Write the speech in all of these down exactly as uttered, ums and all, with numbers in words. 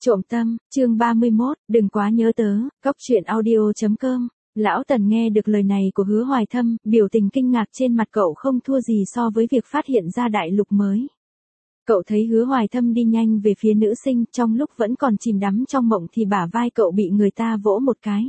Trộm tâm, chương ba mươi mốt, đừng quá nhớ tớ, góc truyện audio chấm com. Lão Tần nghe được lời này của Hứa Hoài Thâm, biểu tình kinh ngạc trên mặt cậu không thua gì so với việc phát hiện ra đại lục mới. Cậu thấy Hứa Hoài Thâm đi nhanh về phía nữ sinh, trong lúc vẫn còn chìm đắm trong mộng thì bả vai cậu bị người ta vỗ một cái.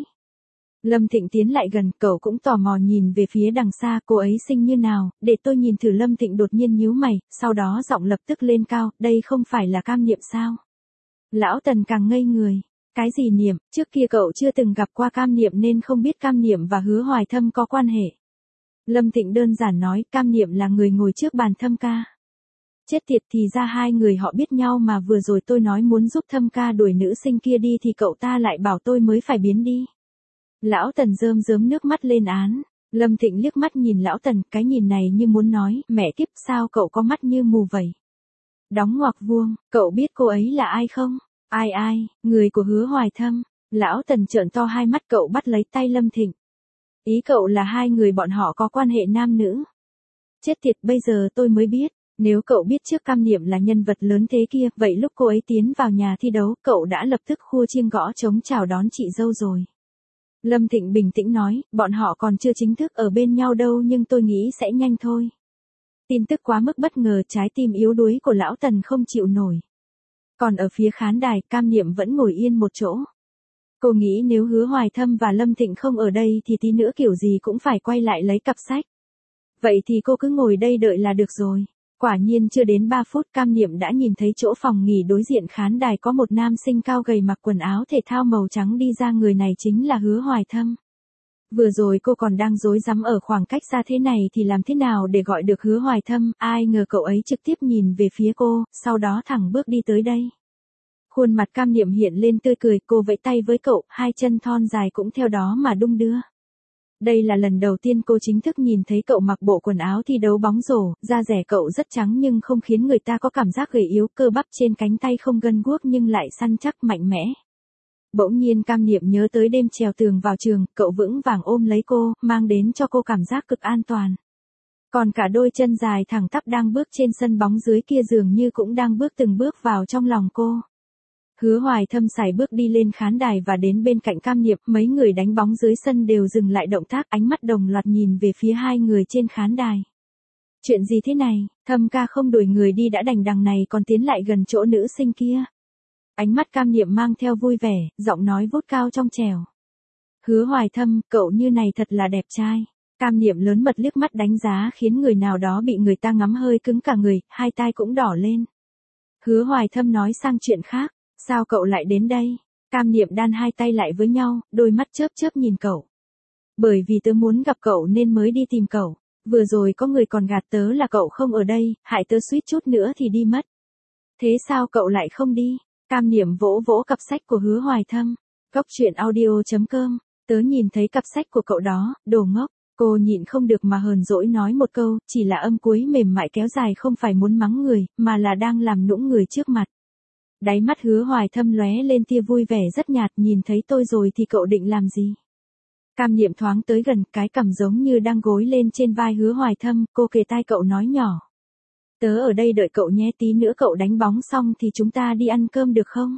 Lâm Thịnh tiến lại gần, cậu cũng tò mò nhìn về phía đằng xa, cô ấy xinh như nào, để tôi nhìn thử. Lâm Thịnh đột nhiên nhíu mày, sau đó giọng lập tức lên cao, đây không phải là Cam Niệm sao? Lão Tần càng ngây người. Cái gì Niệm, trước kia cậu chưa từng gặp qua Cam Niệm nên không biết Cam Niệm và Hứa Hoài Thâm có quan hệ. Lâm Thịnh đơn giản nói, Cam Niệm là người ngồi trước bàn Thâm ca. Chết tiệt, thì ra hai người họ biết nhau mà vừa rồi tôi nói muốn giúp Thâm ca đuổi nữ sinh kia đi thì cậu ta lại bảo tôi mới phải biến đi. Lão Tần rơm rớm nước mắt lên án. Lâm Thịnh liếc mắt nhìn Lão Tần, cái nhìn này như muốn nói, mẹ kiếp sao cậu có mắt như mù vậy. Đóng ngoặc vuông, cậu biết cô ấy là ai không? Ai ai, người của Hứa Hoài Thâm. Lão Tần trợn to hai mắt, cậu bắt lấy tay Lâm Thịnh. Ý cậu là hai người bọn họ có quan hệ nam nữ. Chết tiệt, bây giờ tôi mới biết. Nếu cậu biết trước Cam Niệm là nhân vật lớn thế kia, vậy lúc cô ấy tiến vào nhà thi đấu, cậu đã lập tức khua chiêng gõ trống chào đón chị dâu rồi. Lâm Thịnh bình tĩnh nói, bọn họ còn chưa chính thức ở bên nhau đâu nhưng tôi nghĩ sẽ nhanh thôi. Tin tức quá mức bất ngờ, trái tim yếu đuối của Lão Tần không chịu nổi. Còn ở phía khán đài, Cam Niệm vẫn ngồi yên một chỗ. Cô nghĩ nếu Hứa Hoài Thâm và Lâm Thịnh không ở đây thì tí nữa kiểu gì cũng phải quay lại lấy cặp sách. Vậy thì cô cứ ngồi đây đợi là được rồi. Quả nhiên chưa đến ba phút, Cam Niệm đã nhìn thấy chỗ phòng nghỉ đối diện khán đài có một nam sinh cao gầy mặc quần áo thể thao màu trắng đi ra, người này chính là Hứa Hoài Thâm. Vừa rồi cô còn đang rối rắm ở khoảng cách xa thế này thì làm thế nào để gọi được Hứa Hoài Thâm, ai ngờ cậu ấy trực tiếp nhìn về phía cô, sau đó thẳng bước đi tới đây. Khuôn mặt Cam Niệm hiện lên tươi cười, cô vẫy tay với cậu, hai chân thon dài cũng theo đó mà đung đưa. Đây là lần đầu tiên cô chính thức nhìn thấy cậu mặc bộ quần áo thi đấu bóng rổ, da dẻ cậu rất trắng nhưng không khiến người ta có cảm giác gầy yếu, cơ bắp trên cánh tay không gân guốc nhưng lại săn chắc mạnh mẽ. Bỗng nhiên Cam Niệm nhớ tới đêm trèo tường vào trường, cậu vững vàng ôm lấy cô, mang đến cho cô cảm giác cực an toàn. Còn cả đôi chân dài thẳng tắp đang bước trên sân bóng dưới kia dường như cũng đang bước từng bước vào trong lòng cô. Hứa Hoài Thâm sải bước đi lên khán đài và đến bên cạnh Cam Niệm, mấy người đánh bóng dưới sân đều dừng lại động tác, ánh mắt đồng loạt nhìn về phía hai người trên khán đài. Chuyện gì thế này, Thâm ca không đuổi người đi đã đành đằng này còn tiến lại gần chỗ nữ sinh kia. Ánh mắt Cam Niệm mang theo vui vẻ, giọng nói vút cao trong trẻo. Hứa Hoài Thâm, cậu như này thật là đẹp trai. Cam Niệm lớn mật liếc mắt đánh giá khiến người nào đó bị người ta ngắm hơi cứng cả người, hai tai cũng đỏ lên. Hứa Hoài Thâm nói sang chuyện khác. Sao cậu lại đến đây? Cam Niệm đan hai tay lại với nhau, đôi mắt chớp chớp nhìn cậu. Bởi vì tớ muốn gặp cậu nên mới đi tìm cậu. Vừa rồi có người còn gạt tớ là cậu không ở đây, hại tớ suýt chút nữa thì đi mất. Thế sao cậu lại không đi? Cam Niệm vỗ vỗ cặp sách của Hứa Hoài Thâm. Góc truyện audio chấm com. Tớ nhìn thấy cặp sách của cậu đó, đồ ngốc. Cô nhịn không được mà hờn dỗi nói một câu, chỉ là âm cuối mềm mại kéo dài, không phải muốn mắng người, mà là đang làm nũng người trước mặt. Đáy mắt Hứa Hoài Thâm lóe lên tia vui vẻ rất nhạt, nhìn thấy tôi rồi thì cậu định làm gì? Cam Niệm thoáng tới gần, cái cằm giống như đang gối lên trên vai Hứa Hoài Thâm, cô kề tai cậu nói nhỏ. Tớ ở đây đợi cậu nhé, tí nữa cậu đánh bóng xong thì chúng ta đi ăn cơm được không?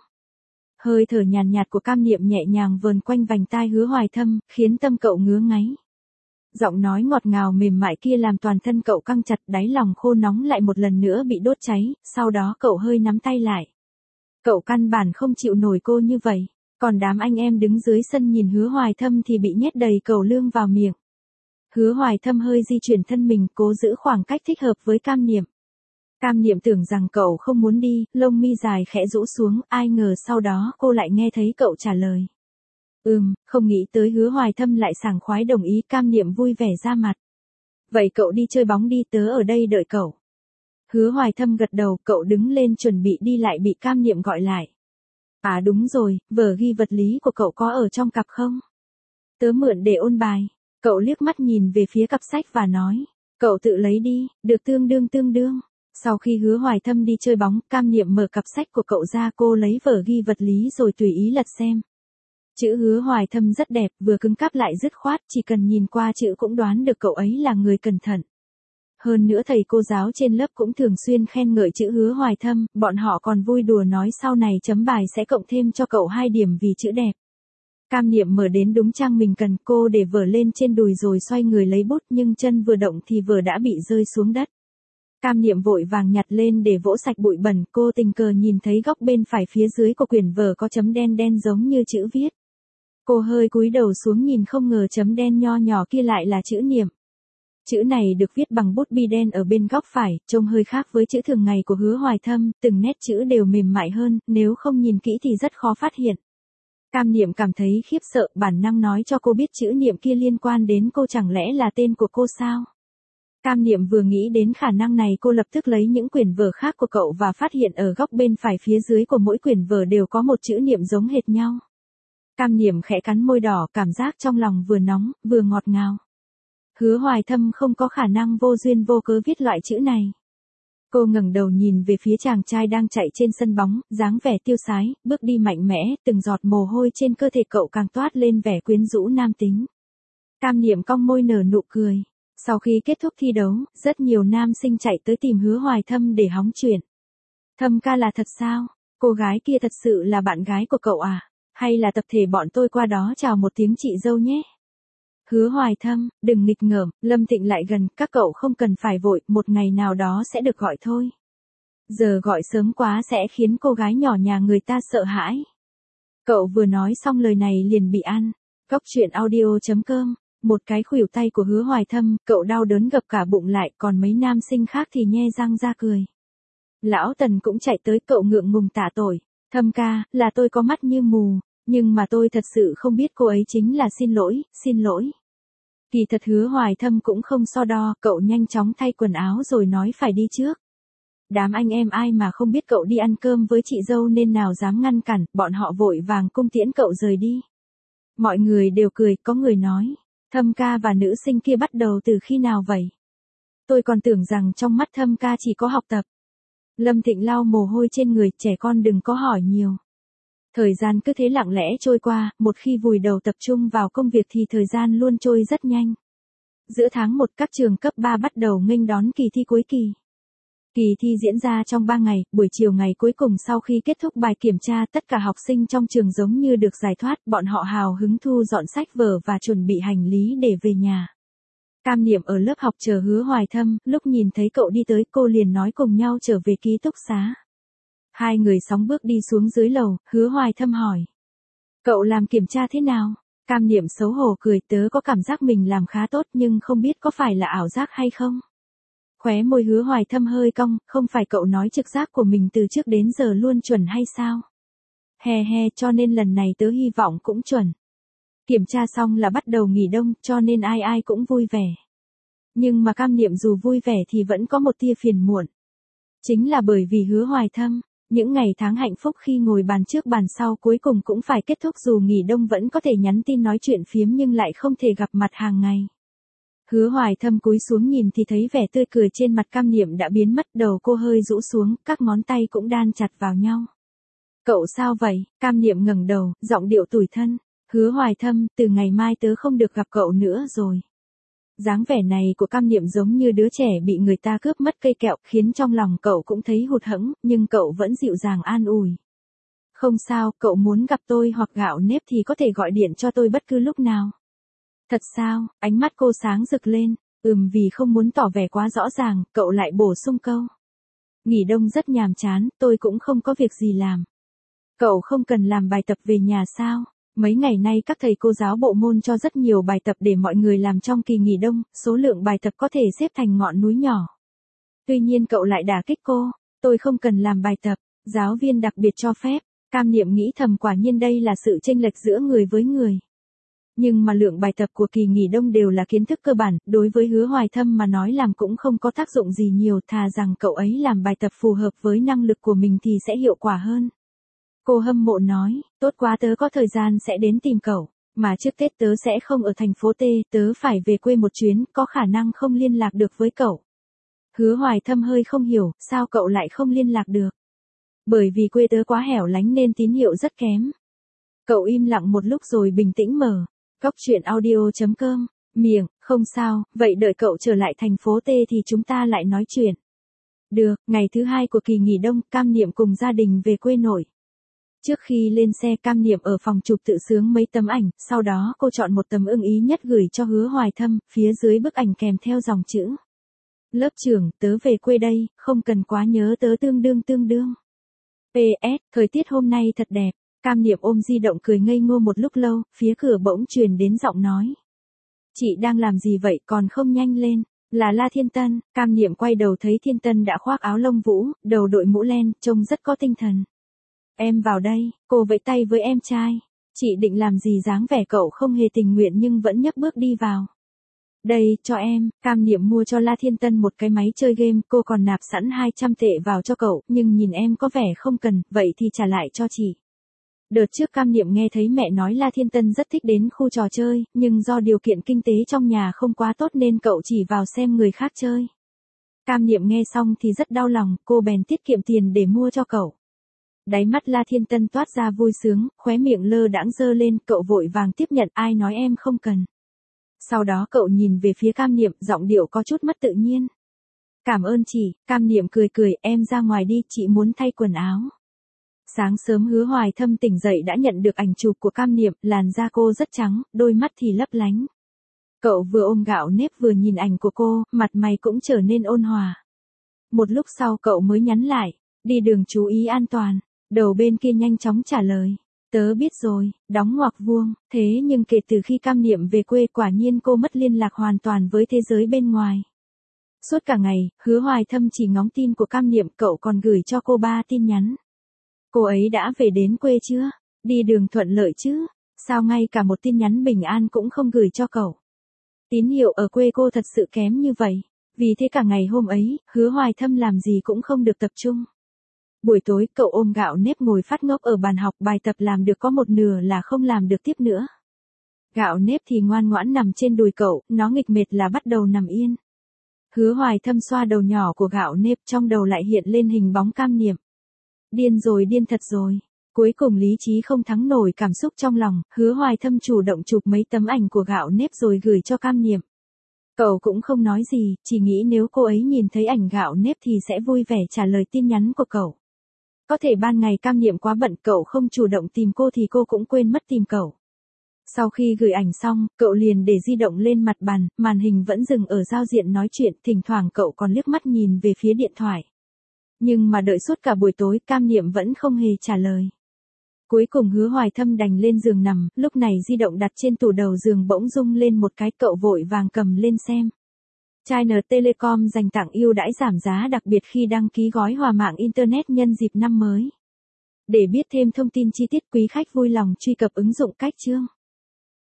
Hơi thở nhàn nhạt của Cam Niệm nhẹ nhàng vờn quanh vành tai Hứa Hoài Thâm, khiến tâm cậu ngứa ngáy. Giọng nói ngọt ngào mềm mại kia làm toàn thân cậu căng chặt, đáy lòng khô nóng lại một lần nữa bị đốt cháy, sau đó cậu hơi nắm tay lại. Cậu căn bản không chịu nổi cô như vậy, còn đám anh em đứng dưới sân nhìn Hứa Hoài Thâm thì bị nhét đầy cẩu lương vào miệng. Hứa Hoài Thâm hơi di chuyển thân mình, cố giữ khoảng cách thích hợp với Cam Niệm. Cam Niệm tưởng rằng cậu không muốn đi, lông mi dài khẽ rũ xuống, ai ngờ sau đó cô lại nghe thấy cậu trả lời. Ừm, không nghĩ tới Hứa Hoài Thâm lại sảng khoái đồng ý. Cam Niệm vui vẻ ra mặt. Vậy cậu đi chơi bóng đi, tớ ở đây đợi cậu. Hứa Hoài Thâm gật đầu, cậu đứng lên chuẩn bị đi lại bị Cam Niệm gọi lại. À đúng rồi, vở ghi vật lý của cậu có ở trong cặp không? Tớ mượn để ôn bài. Cậu liếc mắt nhìn về phía cặp sách và nói. Cậu tự lấy đi, được tương đương tương đương. Sau khi Hứa Hoài Thâm đi chơi bóng, Cam Niệm mở cặp sách của cậu ra, cô lấy vở ghi vật lý rồi tùy ý lật xem. Chữ Hứa Hoài Thâm rất đẹp, vừa cứng cáp lại dứt khoát, chỉ cần nhìn qua chữ cũng đoán được cậu ấy là người cẩn thận. Hơn nữa thầy cô giáo trên lớp cũng thường xuyên khen ngợi chữ Hứa Hoài Thâm, bọn họ còn vui đùa nói sau này chấm bài sẽ cộng thêm cho cậu hai điểm vì chữ đẹp. Cam Niệm mở đến đúng trang mình cần, cô để vở lên trên đùi rồi xoay người lấy bút nhưng chân vừa động thì vở đã bị rơi xuống đất. Cam Niệm vội vàng nhặt lên để vỗ sạch bụi bẩn, cô tình cờ nhìn thấy góc bên phải phía dưới của quyển vở có chấm đen đen giống như chữ viết. Cô hơi cúi đầu xuống nhìn không ngờ chấm đen nho nhỏ kia lại là chữ Niệm. Chữ này được viết bằng bút bi đen ở bên góc phải, trông hơi khác với chữ thường ngày của Hứa Hoài Thâm, từng nét chữ đều mềm mại hơn, nếu không nhìn kỹ thì rất khó phát hiện. Cam Niệm cảm thấy khiếp sợ, bản năng nói cho cô biết chữ Niệm kia liên quan đến cô, chẳng lẽ là tên của cô sao? Cam Niệm vừa nghĩ đến khả năng này cô lập tức lấy những quyển vở khác của cậu và phát hiện ở góc bên phải phía dưới của mỗi quyển vở đều có một chữ Niệm giống hệt nhau. Cam Niệm khẽ cắn môi đỏ, cảm giác trong lòng vừa nóng, vừa ngọt ngào. Hứa Hoài Thâm không có khả năng vô duyên vô cớ viết loại chữ này. Cô ngẩng đầu nhìn về phía chàng trai đang chạy trên sân bóng, dáng vẻ tiêu sái, bước đi mạnh mẽ, từng giọt mồ hôi trên cơ thể cậu càng toát lên vẻ quyến rũ nam tính. Cam Niệm cong môi nở nụ cười. Sau khi kết thúc thi đấu, rất nhiều nam sinh chạy tới tìm Hứa Hoài Thâm để hóng chuyện. Thâm ca là thật sao? Cô gái kia thật sự là bạn gái của cậu à? Hay là tập thể bọn tôi qua đó chào một tiếng chị dâu nhé? Hứa Hoài Thâm, đừng nghịch ngợm, Lâm Thịnh lại gần, các cậu không cần phải vội, một ngày nào đó sẽ được gọi thôi. Giờ gọi sớm quá sẽ khiến cô gái nhỏ nhà người ta sợ hãi. Cậu vừa nói xong lời này liền bị ăn. Góc truyện audio chấm com, một cái khuỷu tay của Hứa Hoài Thâm, cậu đau đớn gập cả bụng lại, còn mấy nam sinh khác thì nhe răng ra cười. Lão Tần cũng chạy tới, cậu ngượng ngùng tạ tội. Thâm ca, là tôi có mắt như mù. Nhưng mà tôi thật sự không biết cô ấy chính là xin lỗi, xin lỗi. Kỳ thật Hứa Hoài Thâm cũng không so đo, cậu nhanh chóng thay quần áo rồi nói phải đi trước. Đám anh em ai mà không biết cậu đi ăn cơm với chị dâu nên nào dám ngăn cản, bọn họ vội vàng cung tiễn cậu rời đi. Mọi người đều cười, có người nói, Thâm ca và nữ sinh kia bắt đầu từ khi nào vậy? Tôi còn tưởng rằng trong mắt Thâm ca chỉ có học tập. Lâm Thịnh lau mồ hôi trên người, trẻ con đừng có hỏi nhiều. Thời gian cứ thế lặng lẽ trôi qua, một khi vùi đầu tập trung vào công việc thì thời gian luôn trôi rất nhanh. Giữa tháng một các trường cấp ba bắt đầu nghênh đón kỳ thi cuối kỳ. Kỳ thi diễn ra trong ba ngày, buổi chiều ngày cuối cùng sau khi kết thúc bài kiểm tra tất cả học sinh trong trường giống như được giải thoát, bọn họ hào hứng thu dọn sách vở và chuẩn bị hành lý để về nhà. Cam Niệm ở lớp học chờ Hứa Hoài Thâm, lúc nhìn thấy cậu đi tới cô liền nói cùng nhau trở về ký túc xá. Hai người sóng bước đi xuống dưới lầu, Hứa Hoài Thâm hỏi. Cậu làm kiểm tra thế nào? Cam Niệm xấu hổ cười, tớ có cảm giác mình làm khá tốt nhưng không biết có phải là ảo giác hay không? Khóe môi Hứa Hoài Thâm hơi cong, không phải cậu nói trực giác của mình từ trước đến giờ luôn chuẩn hay sao? He he, cho nên lần này tớ hy vọng cũng chuẩn. Kiểm tra xong là bắt đầu nghỉ đông, cho nên ai ai cũng vui vẻ. Nhưng mà Cam Niệm dù vui vẻ thì vẫn có một tia phiền muộn. Chính là bởi vì Hứa Hoài Thâm, những ngày tháng hạnh phúc khi ngồi bàn trước bàn sau cuối cùng cũng phải kết thúc, dù nghỉ đông vẫn có thể nhắn tin nói chuyện phiếm nhưng lại không thể gặp mặt hàng ngày. Hứa Hoài Thâm cúi xuống nhìn thì thấy vẻ tươi cười trên mặt Cam Niệm đã biến mất, đầu cô hơi rũ xuống, các ngón tay cũng đan chặt vào nhau. Cậu sao vậy? Cam Niệm ngẩng đầu, giọng điệu tủi thân. Hứa Hoài Thâm, từ ngày mai tớ không được gặp cậu nữa rồi. Dáng vẻ này của Cam Niệm giống như đứa trẻ bị người ta cướp mất cây kẹo, khiến trong lòng cậu cũng thấy hụt hẫng, nhưng cậu vẫn dịu dàng an ủi. Không sao, cậu muốn gặp tôi hoặc gạo nếp thì có thể gọi điện cho tôi bất cứ lúc nào. Thật sao? Ánh mắt cô sáng rực lên. Ừm, vì không muốn tỏ vẻ quá rõ ràng, cậu lại bổ sung câu. Nghỉ đông rất nhàm chán, tôi cũng không có việc gì làm. Cậu không cần làm bài tập về nhà sao? Mấy ngày nay các thầy cô giáo bộ môn cho rất nhiều bài tập để mọi người làm trong kỳ nghỉ đông, số lượng bài tập có thể xếp thành ngọn núi nhỏ. Tuy nhiên cậu lại đả kích cô, tôi không cần làm bài tập, giáo viên đặc biệt cho phép. Cam Niệm nghĩ thầm, quả nhiên đây là sự chênh lệch giữa người với người. Nhưng mà lượng bài tập của kỳ nghỉ đông đều là kiến thức cơ bản, đối với Hứa Hoài Thâm mà nói làm cũng không có tác dụng gì nhiều, thà rằng cậu ấy làm bài tập phù hợp với năng lực của mình thì sẽ hiệu quả hơn. Cô hâm mộ nói, tốt quá, tớ có thời gian sẽ đến tìm cậu, mà trước Tết tớ sẽ không ở thành phố T, tớ phải về quê một chuyến, có khả năng không liên lạc được với cậu. Hứa Hoài Thâm hơi không hiểu, sao cậu lại không liên lạc được? Bởi vì quê tớ quá hẻo lánh nên tín hiệu rất kém. Cậu im lặng một lúc rồi bình tĩnh mở. Góc truyện audio chấm com Miệng, không sao, vậy đợi cậu trở lại thành phố T thì chúng ta lại nói chuyện. Được, ngày thứ hai của kỳ nghỉ đông, Cam Niệm cùng gia đình về quê nội. Trước khi lên xe, Cam Niệm ở phòng chụp tự sướng mấy tấm ảnh, sau đó cô chọn một tấm ưng ý nhất gửi cho Hứa Hoài Thâm, phía dưới bức ảnh kèm theo dòng chữ. Lớp trưởng, tớ về quê đây, không cần quá nhớ tớ tương đương tương đương. pê ét, thời tiết hôm nay thật đẹp. Cam Niệm ôm di động cười ngây ngô một lúc lâu, phía cửa bỗng truyền đến giọng nói. Chị đang làm gì vậy, còn không nhanh lên? Là La Thiên Tân. Cam Niệm quay đầu thấy Thiên Tân đã khoác áo lông vũ, đầu đội mũ len, trông rất có tinh thần. Em vào đây, cô vẫy tay với em trai. Chị định làm gì, dáng vẻ cậu không hề tình nguyện nhưng vẫn nhấc bước đi vào. Đây, cho em. Cam Niệm mua cho La Thiên Tân một cái máy chơi game, cô còn nạp sẵn hai trăm tệ vào cho cậu, nhưng nhìn em có vẻ không cần, vậy thì trả lại cho chị. Đợt trước Cam Niệm nghe thấy mẹ nói La Thiên Tân rất thích đến khu trò chơi, nhưng do điều kiện kinh tế trong nhà không quá tốt nên cậu chỉ vào xem người khác chơi. Cam Niệm nghe xong thì rất đau lòng, cô bèn tiết kiệm tiền để mua cho cậu. Đáy mắt La Thiên Tân toát ra vui sướng, khóe miệng lơ đãng giơ lên, cậu vội vàng tiếp nhận, ai nói em không cần. Sau đó cậu nhìn về phía Cam Niệm, giọng điệu có chút mất tự nhiên. Cảm ơn chị. Cam Niệm cười cười, em ra ngoài đi, chị muốn thay quần áo. Sáng sớm Hứa Hoài Thâm tỉnh dậy đã nhận được ảnh chụp của Cam Niệm, làn da cô rất trắng, đôi mắt thì lấp lánh. Cậu vừa ôm gạo nếp vừa nhìn ảnh của cô, mặt mày cũng trở nên ôn hòa. Một lúc sau cậu mới nhắn lại, đi đường chú ý an toàn. Đầu bên kia nhanh chóng trả lời, tớ biết rồi, đóng ngoặc vuông. Thế nhưng kể từ khi Cam Niệm về quê, quả nhiên cô mất liên lạc hoàn toàn với thế giới bên ngoài. Suốt cả ngày, Hứa Hoài Thâm chỉ ngóng tin của Cam Niệm, cậu còn gửi cho cô ba tin nhắn. Cô ấy đã về đến quê chưa? Đi đường thuận lợi chứ? Sao ngay cả một tin nhắn bình an cũng không gửi cho cậu? Tín hiệu ở quê cô thật sự kém như vậy. Vì thế cả ngày hôm ấy, Hứa Hoài Thâm làm gì cũng không được tập trung. Buổi tối, cậu ôm gạo nếp ngồi phát ngốc ở bàn học, bài tập làm được có một nửa là không làm được tiếp nữa. Gạo nếp thì ngoan ngoãn nằm trên đùi cậu, nó nghịch mệt là bắt đầu nằm yên. Hứa Hoài Thâm xoa đầu nhỏ của gạo nếp, trong đầu lại hiện lên hình bóng Cam Niệm. Điên rồi, điên thật rồi. Cuối cùng lý trí không thắng nổi cảm xúc trong lòng, Hứa Hoài Thâm chủ động chụp mấy tấm ảnh của gạo nếp rồi gửi cho Cam Niệm. Cậu cũng không nói gì, chỉ nghĩ nếu cô ấy nhìn thấy ảnh gạo nếp thì sẽ vui vẻ trả lời tin nhắn của cậu. Có thể ban ngày Cam Niệm quá bận, cậu không chủ động tìm cô thì cô cũng quên mất tìm cậu. Sau khi gửi ảnh xong, cậu liền để di động lên mặt bàn, màn hình vẫn dừng ở giao diện nói chuyện, thỉnh thoảng cậu còn liếc mắt nhìn về phía điện thoại. Nhưng mà đợi suốt cả buổi tối, Cam Niệm vẫn không hề trả lời. Cuối cùng Hứa Hoài Thâm đành lên giường nằm, lúc này di động đặt trên tủ đầu giường bỗng rung lên một cái, cậu vội vàng cầm lên xem. China Telecom dành tặng ưu đãi giảm giá đặc biệt khi đăng ký gói hòa mạng Internet nhân dịp năm mới. Để biết thêm thông tin chi tiết, quý khách vui lòng truy cập ứng dụng Cách Chương.